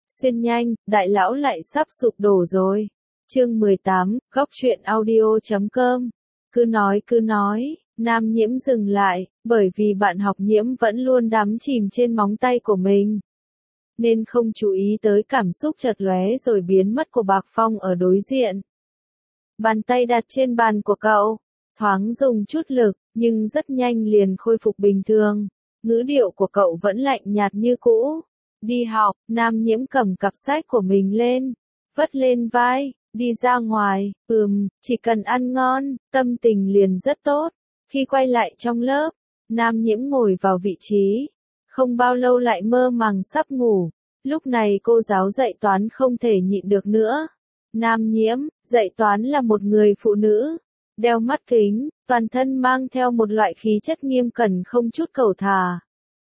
Xuyên nhanh, đại lão lại sắp sụp đổ rồi. Chương 18, góc truyện audio.com. Cứ nói, Nam Nhiễm dừng lại, bởi vì bạn học Nhiễm vẫn luôn đắm chìm trên móng tay của mình. Nên không chú ý tới cảm xúc chợt lóe rồi biến mất của Bạc Phong ở đối diện. Bàn tay đặt trên bàn của cậu, thoáng dùng chút lực, nhưng rất nhanh liền khôi phục bình thường. Ngữ điệu của cậu vẫn lạnh nhạt như cũ. Đi học, Nam Nhiễm cầm cặp sách của mình lên, vất lên vai, đi ra ngoài, chỉ cần ăn ngon, tâm tình liền rất tốt. Khi quay lại trong lớp, Nam Nhiễm ngồi vào vị trí, không bao lâu lại mơ màng sắp ngủ. Lúc này cô giáo dạy toán không thể nhịn được nữa. Nam Nhiễm, dạy toán là một người phụ nữ, đeo mắt kính, toàn thân mang theo một loại khí chất nghiêm cẩn không chút cẩu thả.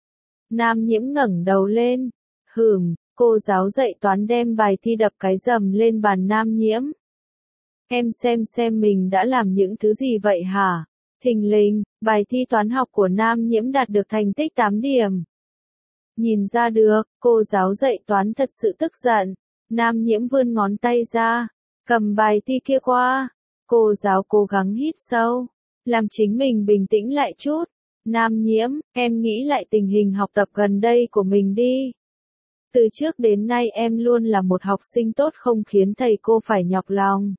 Nam Nhiễm ngẩng đầu lên, cô giáo dạy toán đem bài thi đập cái rầm lên bàn Nam Nhiễm. Em xem mình đã làm những thứ gì vậy hả? Thình lình, bài thi toán học của Nam Nhiễm đạt được thành tích 8 điểm. Nhìn ra được, cô giáo dạy toán thật sự tức giận. Nam Nhiễm vươn ngón tay ra, cầm bài thi kia qua. Cô giáo cố gắng hít sâu, làm chính mình bình tĩnh lại chút. Nam Nhiễm, em nghĩ lại tình hình học tập gần đây của mình đi. Từ trước đến nay em luôn là một học sinh tốt không khiến thầy cô phải nhọc lòng.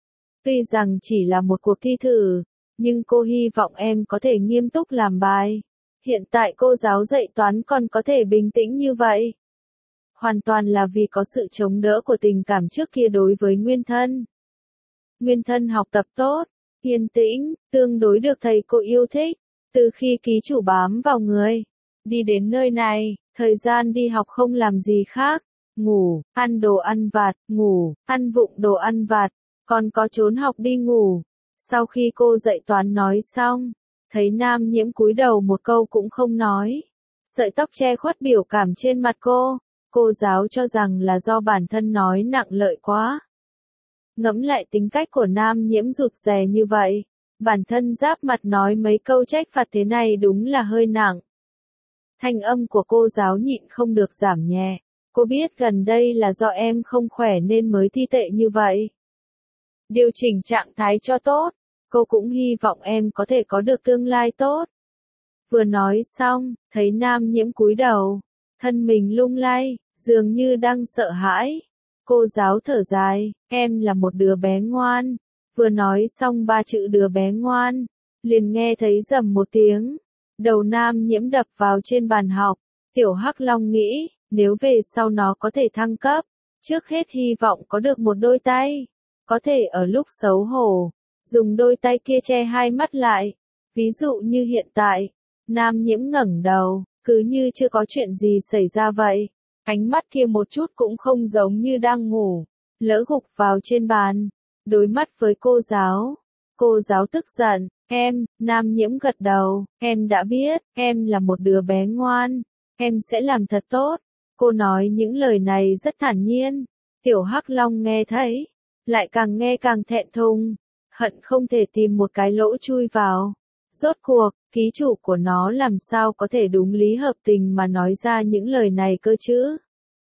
Tuy rằng chỉ là một cuộc thi thử, nhưng cô hy vọng em có thể nghiêm túc làm bài. Hiện tại cô giáo dạy toán còn có thể bình tĩnh như vậy. Hoàn toàn là vì có sự chống đỡ của tình cảm trước kia đối với Nguyên Thân. Nguyên Thân học tập tốt, yên tĩnh, tương đối được thầy cô yêu thích. Từ khi ký chủ bám vào người, đi đến nơi này, thời gian đi học không làm gì khác. Ngủ, ăn đồ ăn vặt, ngủ, ăn vụng đồ ăn vặt, còn có trốn học đi ngủ. Sau khi cô dạy toán nói xong, thấy Nam Nhiễm cúi đầu một câu cũng không nói. Sợi tóc che khuất biểu cảm trên mặt cô giáo cho rằng là do bản thân nói nặng lợi quá. Ngẫm lại tính cách của Nam Nhiễm rụt rè như vậy, bản thân giáp mặt nói mấy câu trách phạt thế này đúng là hơi nặng. Thanh âm của cô giáo nhịn không được giảm nhẹ. Cô biết gần đây là do em không khỏe nên mới thi tệ như vậy. Điều chỉnh trạng thái cho tốt, cô cũng hy vọng em có thể có được tương lai tốt. Vừa nói xong, thấy Nam Nhiễm cúi đầu, thân mình lung lay, dường như đang sợ hãi. Cô giáo thở dài, em là một đứa bé ngoan. Vừa nói xong 3 chữ đứa bé ngoan, liền nghe thấy rầm một tiếng. Đầu Nam Nhiễm đập vào trên bàn học. Tiểu Hắc Long nghĩ, nếu về sau nó có thể thăng cấp, trước hết hy vọng có được một đôi tay. Có thể ở lúc xấu hổ, dùng đôi tay kia che hai mắt lại. Ví dụ như hiện tại, Nam Nhiễm ngẩng đầu, cứ như chưa có chuyện gì xảy ra vậy. Ánh mắt kia một chút cũng không giống như đang ngủ, lỡ gục vào trên bàn, đối mắt với cô giáo. Cô giáo tức giận, Nam Nhiễm gật đầu, em đã biết, em là một đứa bé ngoan, em sẽ làm thật tốt. Cô nói những lời này rất thản nhiên, Tiểu Hắc Long nghe thấy, lại càng nghe càng thẹn thùng, hận không thể tìm một cái lỗ chui vào. Rốt cuộc, ký chủ của nó làm sao có thể đúng lý hợp tình mà nói ra những lời này cơ chứ?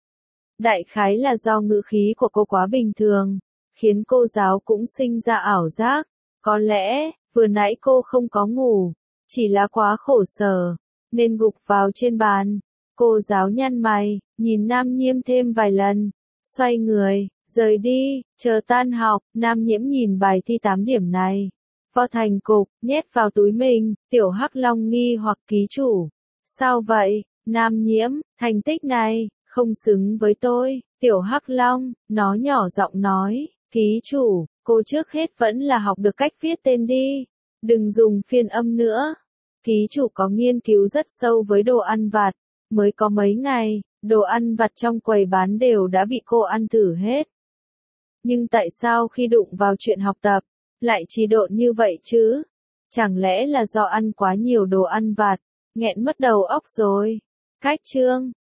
Đại khái là do ngữ khí của cô quá bình thường, khiến cô giáo cũng sinh ra ảo giác. Có lẽ, vừa nãy cô không có ngủ, chỉ là quá khổ sở, nên gục vào trên bàn. Cô giáo nhăn mày, nhìn Nam Nhiễm thêm vài lần, xoay người, rời đi, chờ tan học. Nam Nhiễm nhìn bài thi 8 điểm này, vo thành cục, nhét vào túi mình. Tiểu Hắc Long nghi hoặc ký chủ. Sao vậy, Nam Nhiễm, thành tích này, không xứng với tôi. Tiểu Hắc Long, nó nhỏ giọng nói, ký chủ, cô trước hết vẫn là học được cách viết tên đi. Đừng dùng phiên âm nữa. Ký chủ có nghiên cứu rất sâu với đồ ăn vặt. Mới có mấy ngày, đồ ăn vặt trong quầy bán đều đã bị cô ăn thử hết. Nhưng tại sao khi đụng vào chuyện học tập, lại trì độn như vậy chứ? Chẳng lẽ là do ăn quá nhiều đồ ăn vặt, nghẹn mất đầu óc rồi? Cách chương